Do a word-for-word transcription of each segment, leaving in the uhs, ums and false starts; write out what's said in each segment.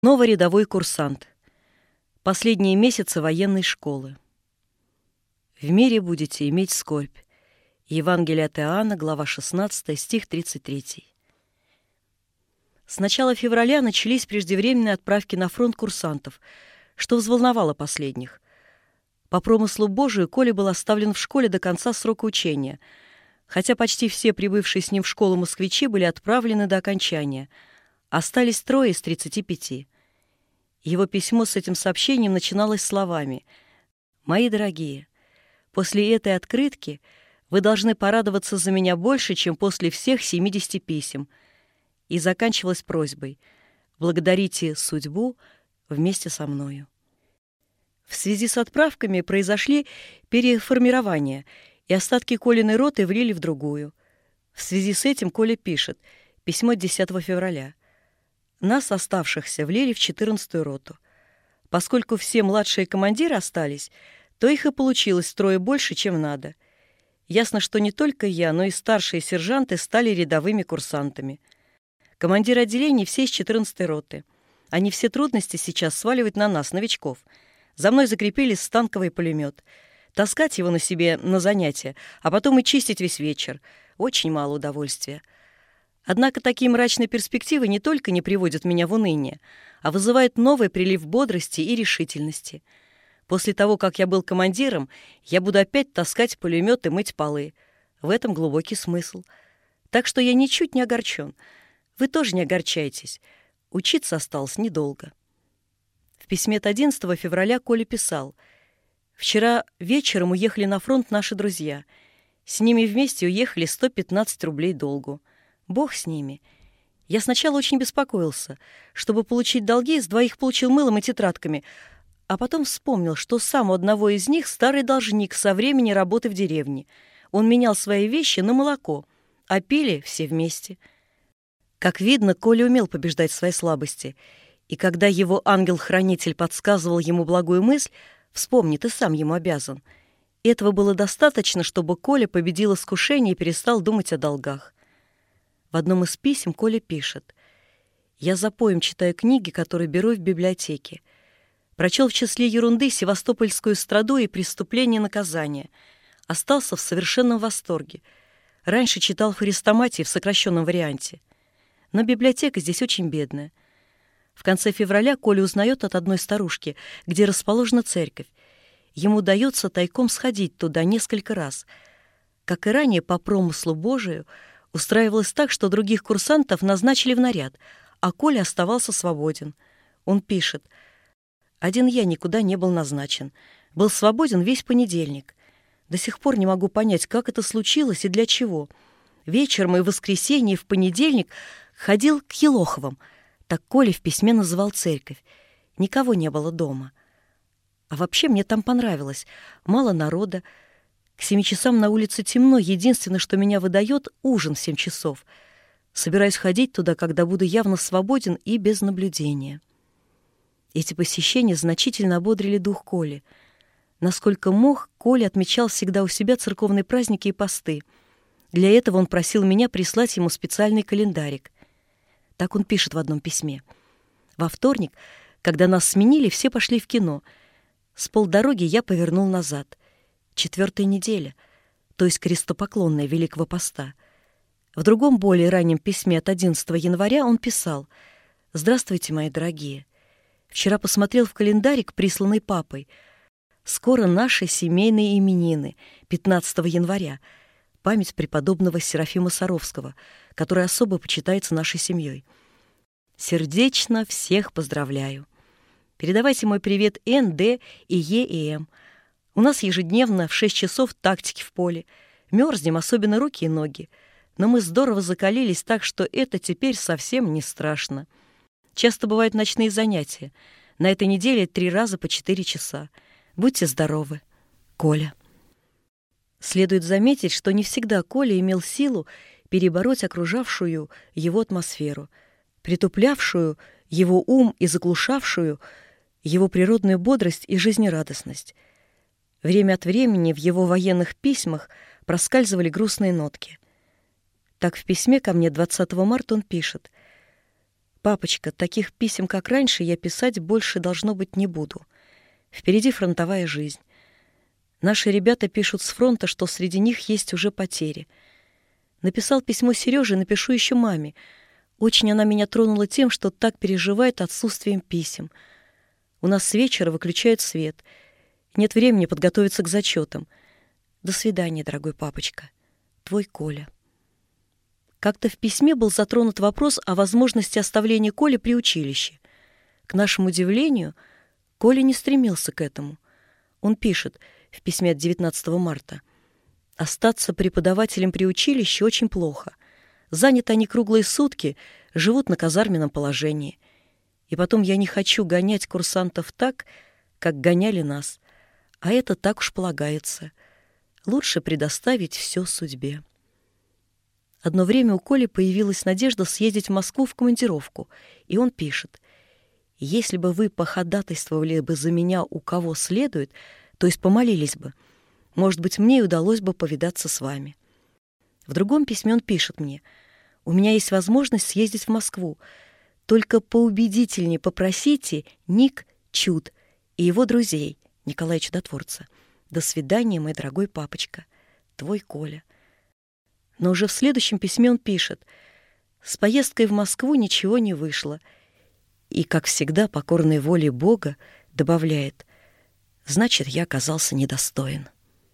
Новый рядовой курсант. Последние месяцы военной школы. В мире будете иметь скорбь. Евангелие от Иоанна, глава шестнадцатая, стих тридцать третий. С начала февраля начались преждевременные отправки на фронт курсантов, что взволновало последних. По промыслу Божию Коля был оставлен в школе до конца срока учения, хотя почти все прибывшие с ним в школу москвичи были отправлены до окончания. Остались трое из тридцати пяти. Его письмо с этим сообщением начиналось словами: «Мои дорогие, после этой открытки вы должны порадоваться за меня больше, чем после всех семидесяти писем», и заканчивалось просьбой: «Благодарите судьбу вместе со мною». В связи с отправками произошли переформирования, и остатки Колиной роты влили в другую. В связи с этим Коля пишет, письмо десятого февраля. «Нас, оставшихся, влили в четырнадцатую роту. Поскольку все младшие командиры остались, то их и получилось втрое больше, чем надо. Ясно, что не только я, но и старшие сержанты стали рядовыми курсантами. Командиры отделений все из четырнадцатой роты. Они все трудности сейчас сваливают на нас, новичков. За мной закрепили станковый пулемет. Таскать его на себе на занятия, а потом и чистить весь вечер. Очень мало удовольствия. Однако такие мрачные перспективы не только не приводят меня в уныние, а вызывают новый прилив бодрости и решительности. После того, как я был командиром, я буду опять таскать пулемет и мыть полы. В этом глубокий смысл. Так что я ничуть не огорчен. Вы тоже не огорчайтесь. Учиться осталось недолго». В письме от одиннадцатого февраля Коля писал: «Вчера вечером уехали на фронт наши друзья. С ними вместе уехали сто пятнадцать рублей долгу. Бог с ними. Я сначала очень беспокоился. Чтобы получить долги, с двоих получил мылом и тетрадками, а потом вспомнил, что сам у одного из них старый должник со времени работы в деревне. Он менял свои вещи на молоко, а пили все вместе». Как видно, Коля умел побеждать свои слабости, и когда его ангел-хранитель подсказывал ему благую мысль: «Вспомни, ты сам ему обязан», этого было достаточно, чтобы Коля победил искушение и перестал думать о долгах. В одном из писем Коля пишет: «Я запоем читаю книги, которые беру в библиотеке. Прочел в числе ерунды Севастопольскую страду и преступление и наказание. Остался в совершенном восторге. Раньше читал Хрестоматии в сокращенном варианте. Но библиотека здесь очень бедная». В конце февраля Коля узнает от одной старушки, где расположена церковь. Ему удается тайком сходить туда несколько раз. Как и ранее, по промыслу Божию, устраивалось так, что других курсантов назначили в наряд, а Коля оставался свободен. Он пишет: «Один я никуда не был назначен. Был свободен весь понедельник. До сих пор не могу понять, как это случилось и для чего. Вечером и в воскресенье, и в понедельник ходил к Елоховым». Так Коля в письме называл церковь. Никого не было дома. А вообще мне там понравилось. Мало народа. К семи часам на улице темно. Единственное, что меня выдает, ужин в семь часов. Собираюсь ходить туда, когда буду явно свободен и без наблюдения. Эти посещения значительно ободрили дух Коли. Насколько мог, Коля отмечал всегда у себя церковные праздники и посты. Для этого он просил меня прислать ему специальный календарик. Так он пишет в одном письме: «Во вторник, когда нас сменили, все пошли в кино. С полдороги я повернул назад. Четвертая неделя, то есть крестопоклонная Великого Поста». В другом, более раннем письме от одиннадцатого января он писал: «Здравствуйте, мои дорогие. Вчера посмотрел в календарик, присланный папой. Скоро наши семейные именины, пятнадцатого января, память преподобного Серафима Саровского, который особо почитается нашей семьей. Сердечно всех поздравляю. Передавайте мой привет Н, Д и Е и М. У нас ежедневно в шесть часов тактики в поле. Мерзнем, особенно руки и ноги. Но мы здорово закалились, так что это теперь совсем не страшно. Часто бывают ночные занятия. На этой неделе три раза по четыре часа. Будьте здоровы. Коля». Следует заметить, что не всегда Коля имел силу перебороть окружавшую его атмосферу, притуплявшую его ум и заглушавшую его природную бодрость и жизнерадостность. Время от времени в его военных письмах проскальзывали грустные нотки. Так в письме ко мне двадцатого марта он пишет: Папочка, таких писем, как раньше, я писать больше, должно быть, не буду. Впереди фронтовая жизнь. Наши ребята пишут с фронта, что среди них есть уже потери. Написал письмо Сереже, напишу еще маме. Очень она меня тронула тем, что так переживает отсутствием писем. У нас с вечера выключают свет. Нет времени подготовиться к зачетам. До свидания, дорогой папочка. Твой Коля. Как-то в письме был затронут вопрос о возможности оставления Коли при училище. К нашему удивлению, Коля не стремился к этому. Он пишет в письме от девятнадцатого марта. «Остаться преподавателем при училище очень плохо. Заняты они круглые сутки, живут на казарменном положении. И потом я не хочу гонять курсантов так, как гоняли нас. А это так уж полагается. Лучше предоставить все судьбе». Одно время у Коли появилась надежда съездить в Москву в командировку, и он пишет: «Если бы вы походатайствовали бы за меня у кого следует, то есть помолились бы, может быть, мне и удалось бы повидаться с вами». В другом письме он пишет мне: «У меня есть возможность съездить в Москву, только поубедительнее попросите Ник Чуд и его друзей, Николая Чудотворца. До свидания, мой дорогой папочка. Твой Коля». Но уже в следующем письме он пишет: «С поездкой в Москву ничего не вышло». И, как всегда, покорной воле Бога добавляет: «Значит, я оказался недостоин».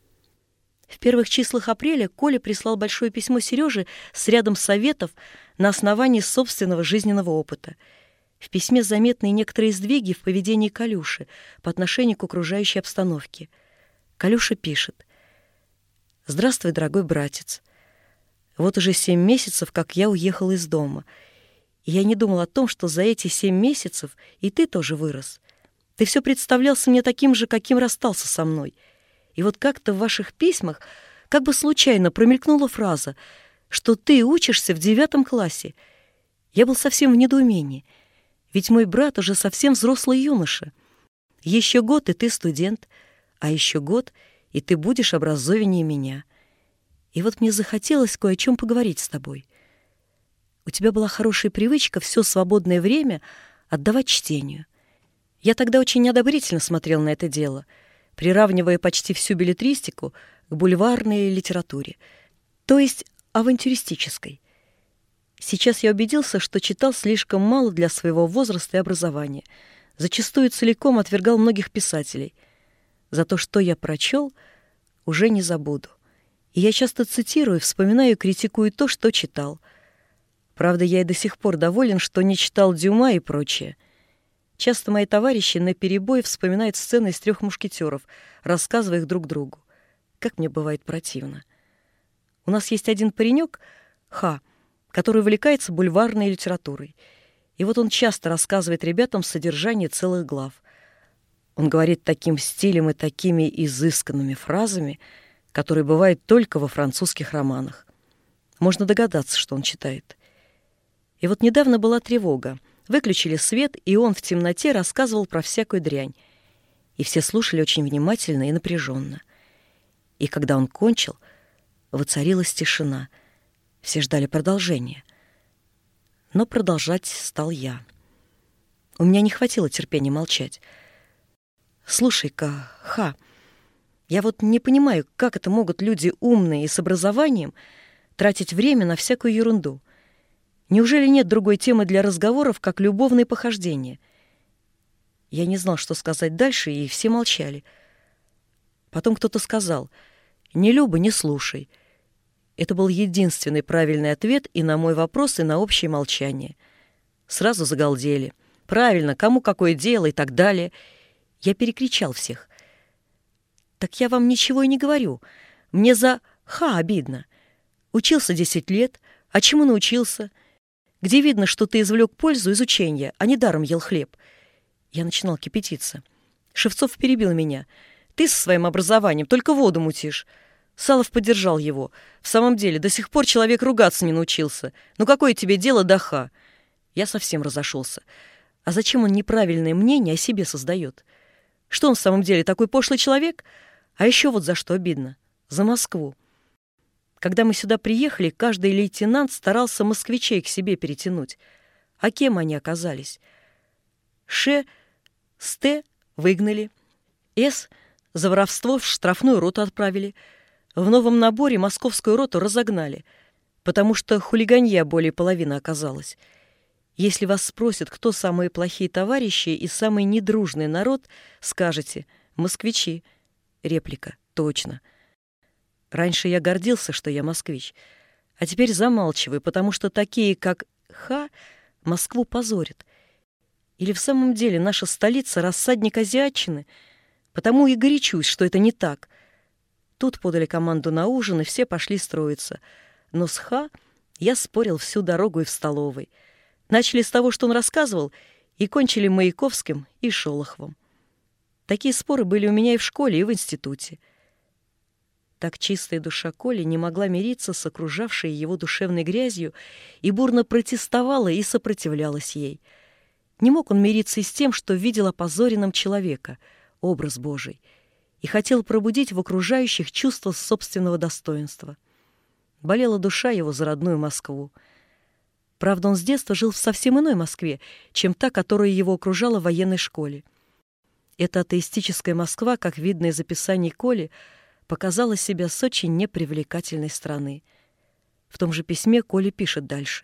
В первых числах апреля Коля прислал большое письмо Сереже с рядом советов на основании собственного жизненного опыта. В письме заметны некоторые сдвиги в поведении Колюши по отношению к окружающей обстановке. Колюша пишет: «Здравствуй, дорогой братец. Вот уже семь месяцев, как я уехал из дома. И я не думал о том, что за эти семь месяцев и ты тоже вырос. Ты все представлялся мне таким же, каким расстался со мной. И вот как-то в ваших письмах как бы случайно промелькнула фраза, что ты учишься в девятом классе. Я был совсем в недоумении, ведь мой брат уже совсем взрослый юноша. Еще год, и ты студент, а еще год, и ты будешь образованнее меня. И вот мне захотелось кое о чем поговорить с тобой. У тебя была хорошая привычка все свободное время отдавать чтению. Я тогда очень неодобрительно смотрел на это дело, приравнивая почти всю беллетристику к бульварной литературе, то есть авантюристической. Сейчас я убедился, что читал слишком мало для своего возраста и образования, зачастую целиком отвергал многих писателей. За то, что я прочел, уже не забуду. И я часто цитирую, вспоминаю и критикую то, что читал. Правда, я и до сих пор доволен, что не читал Дюма и прочее. Часто мои товарищи наперебой вспоминают сцены из «Трех мушкетеров», рассказывая их друг другу. Как мне бывает противно. У нас есть один паренек, Ха, который увлекается бульварной литературой. И вот он часто рассказывает ребятам содержание целых глав. Он говорит таким стилем и такими изысканными фразами, которые бывают только во французских романах. Можно догадаться, что он читает. И вот недавно была тревога. Выключили свет, и он в темноте рассказывал про всякую дрянь. И все слушали очень внимательно и напряженно. И когда он кончил, воцарилась тишина. Все ждали продолжения. Но продолжать стал я. У меня не хватило терпения молчать. «Слушай-ка, Ха, я вот не понимаю, как это могут люди умные и с образованием тратить время на всякую ерунду. Неужели нет другой темы для разговоров, как любовные похождения?» Я не знал, что сказать дальше, и все молчали. Потом кто-то сказал: «Не, Люба, не слушай». Это был единственный правильный ответ и на мой вопрос, и на общее молчание. Сразу загалдели. «Правильно, кому какое дело» и так далее. Я перекричал всех. «Так я вам ничего и не говорю. Мне за Ха обидно. Учился десять лет, а чему научился? Где видно, что ты извлек пользу из учения, а не даром ел хлеб?» Я начинал кипятиться. Шевцов перебил меня. «Ты со своим образованием только воду мутишь». Салов поддержал его. «В самом деле, до сих пор человек ругаться не научился. Ну какое тебе дело до Ха?» Я совсем разошелся. А зачем он неправильное мнение о себе создает? Что он в самом деле, такой пошлый человек? А еще вот за что обидно. За Москву. Когда мы сюда приехали, каждый лейтенант старался москвичей к себе перетянуть. А кем они оказались? Ш с Т выгнали, С за воровство в штрафную роту отправили. В новом наборе московскую роту разогнали, потому что хулиганья более половины оказалось. Если вас спросят, кто самые плохие товарищи и самый недружный народ, скажете «москвичи». Реплика «точно». Раньше я гордился, что я москвич, а теперь замалчиваю, потому что такие, как Х, Москву позорят. Или в самом деле наша столица — рассадник азиатчины, потому и горячусь, что это не так. Тут подали команду на ужин, и все пошли строиться. Но с Х я спорил всю дорогу и в столовой. Начали с того, что он рассказывал, и кончили Маяковским и Шолоховым. Такие споры были у меня и в школе, и в институте. Так чистая душа Коли не могла мириться с окружавшей его душевной грязью и бурно протестовала и сопротивлялась ей. Не мог он мириться и с тем, что видел опозоренным человека, образ Божий, и хотел пробудить в окружающих чувство собственного достоинства. Болела душа его за родную Москву. Правда, он с детства жил в совсем иной Москве, чем та, которая его окружала в военной школе. Эта атеистическая Москва, как видно из описаний Коли, показала себя с очень непривлекательной стороны. В том же письме Коля пишет дальше.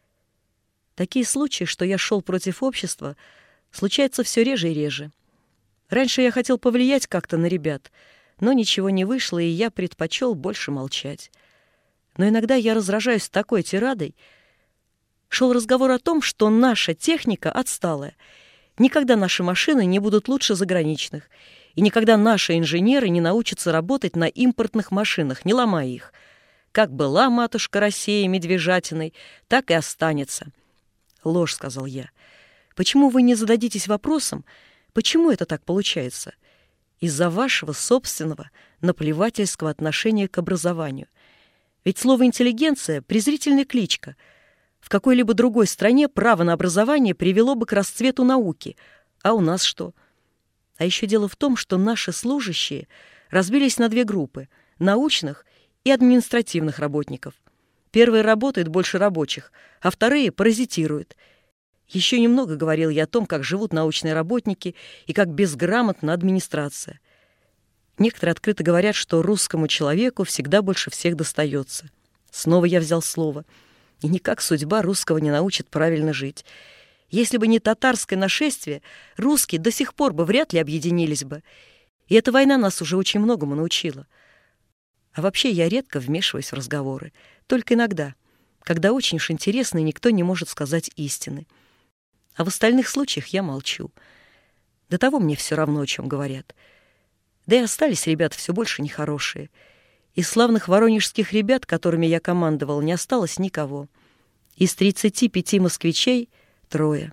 Такие случаи, что я шел против общества, случаются все реже и реже. Раньше я хотел повлиять как-то на ребят, но ничего не вышло, и я предпочел больше молчать. Но иногда я разражаюсь такой тирадой. Шел разговор о том, что наша техника отсталая. Никогда наши машины не будут лучше заграничных, и никогда наши инженеры не научатся работать на импортных машинах, не ломая их. Как была матушка Россия медвежатиной, так и останется. Ложь, сказал я. Почему вы не зададитесь вопросом, почему это так получается? Из-за вашего собственного наплевательского отношения к образованию. Ведь слово «интеллигенция» — презрительная кличка. В какой-либо другой стране право на образование привело бы к расцвету науки. А у нас что? А еще дело в том, что наши служащие разбились на две группы – научных и административных работников. Первые работают больше рабочих, а вторые паразитируют. Еще немного говорил я о том, как живут научные работники и как безграмотна администрация. Некоторые открыто говорят, что русскому человеку всегда больше всех достается. Снова я взял слово. И никак судьба русского не научит правильно жить. Если бы не татарское нашествие, русские до сих пор бы вряд ли объединились бы. И эта война нас уже очень многому научила. А вообще я редко вмешиваюсь в разговоры. Только иногда, когда очень уж интересно, и никто не может сказать истины. А в остальных случаях я молчу. До того мне все равно, о чем говорят. Да и остались ребята все больше нехорошие. Из славных воронежских ребят, которыми я командовал, не осталось никого. Из тридцати пяти москвичей — трое.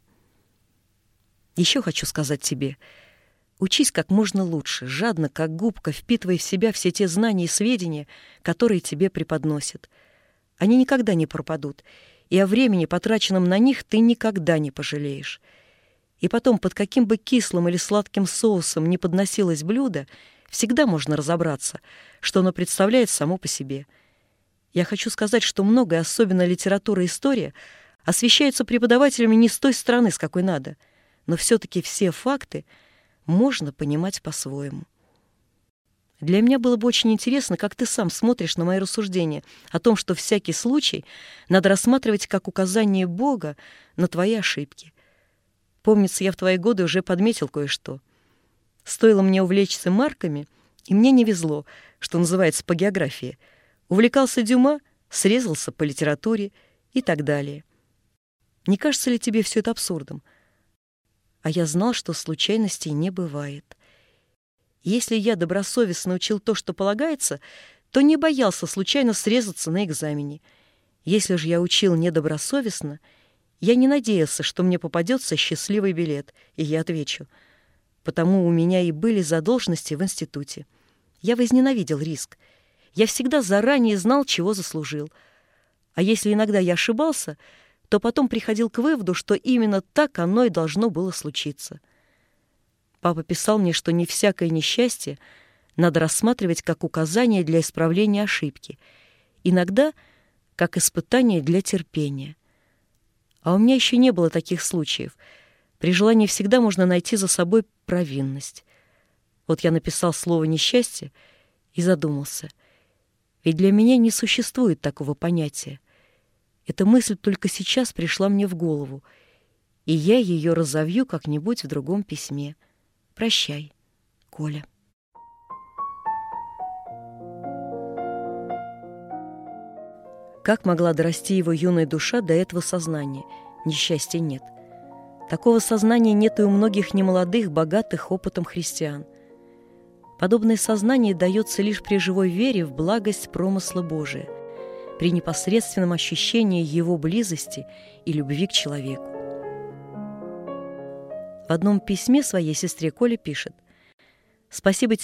Еще хочу сказать тебе, учись как можно лучше, жадно, как губка, впитывай в себя все те знания и сведения, которые тебе преподносят. Они никогда не пропадут, и о времени, потраченном на них, ты никогда не пожалеешь. И потом, под каким бы кислым или сладким соусом ни подносилось блюдо, всегда можно разобраться, что оно представляет само по себе. Я хочу сказать, что многое, особенно литература и история, освещаются преподавателями не с той стороны, с какой надо, но все-таки все факты можно понимать по-своему. Для меня было бы очень интересно, как ты сам смотришь на мои рассуждения о том, что всякий случай надо рассматривать как указание Бога на твои ошибки. Помнится, я в твои годы уже подметил кое-что. Стоило мне увлечься марками, и мне не везло, что называется, по географии. Увлекался Дюма, срезался по литературе и так далее. Не кажется ли тебе все это абсурдом? А я знал, что случайностей не бывает. Если я добросовестно учил то, что полагается, то не боялся случайно срезаться на экзамене. Если же я учил недобросовестно, я не надеялся, что мне попадется счастливый билет, и я отвечу. Потому у меня и были задолженности в институте. Я возненавидел риск. Я всегда заранее знал, чего заслужил. А если иногда я ошибался, то потом приходил к выводу, что именно так оно и должно было случиться. Папа писал мне, что не всякое несчастье надо рассматривать как указание для исправления ошибки, иногда как испытание для терпения. А у меня еще не было таких случаев. При желании всегда можно найти за собой провинность. Вот я написал слово «несчастье» и задумался. Ведь для меня не существует такого понятия. Эта мысль только сейчас пришла мне в голову, и я ее разовью как-нибудь в другом письме. Прощай, Коля. Как могла дорасти его юная душа до этого сознания? Несчастья нет. Такого сознания нет и у многих немолодых, богатых опытом христиан. Подобное сознание дается лишь при живой вере в благость промысла Божия, при непосредственном ощущении Его близости и любви к человеку. В одном письме своей сестре Коле пишет: «Спасибо тебе